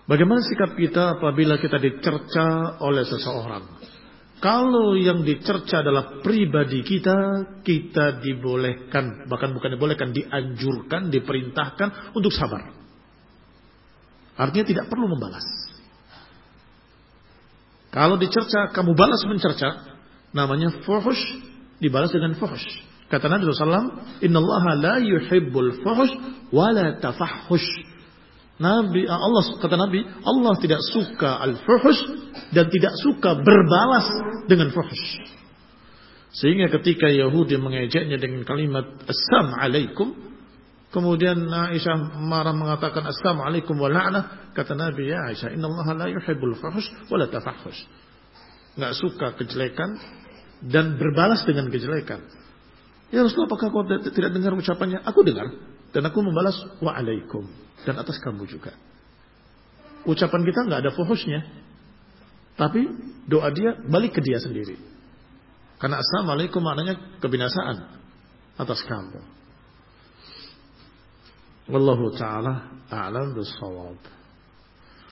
Bagaimana sikap kita apabila kita dicerca oleh seseorang? Kalau yang dicerca adalah pribadi kita, kita dibolehkan, bahkan bukan dibolehkan, dianjurkan, diperintahkan untuk sabar. Artinya tidak perlu membalas. Kalau dicerca, kamu balas mencerca, namanya fuhush, dibalas dengan fuhush. Kata Nabi SAW, Innallaha la yuhibbul fuhush wa la tafahhush. Kata Nabi, Allah tidak suka al-fuhush dan tidak suka berbalas dengan fuhush. Sehingga ketika Yahudi mengejeknya dengan kalimat Assalamualaikum, kemudian Aisyah marah mengatakan Assalamualaikum wa la'nah, kata Nabi, ya Aisyah, innallaha la yuhibbul fuhush wa la tafahhush. Enggak suka kejelekan dan berbalas dengan kejelekan. Ya Rasulullah, apakah kau tidak dengar ucapannya? Aku dengar dan aku membalas wa'alaikum, dan atas kamu juga. Ucapan kita enggak ada fuhushnya, tapi doa dia balik ke dia sendiri. Karena assalamualaikum maknanya kebinasaan atas kamu. Wallahu ta'ala a'lam bis-shawab.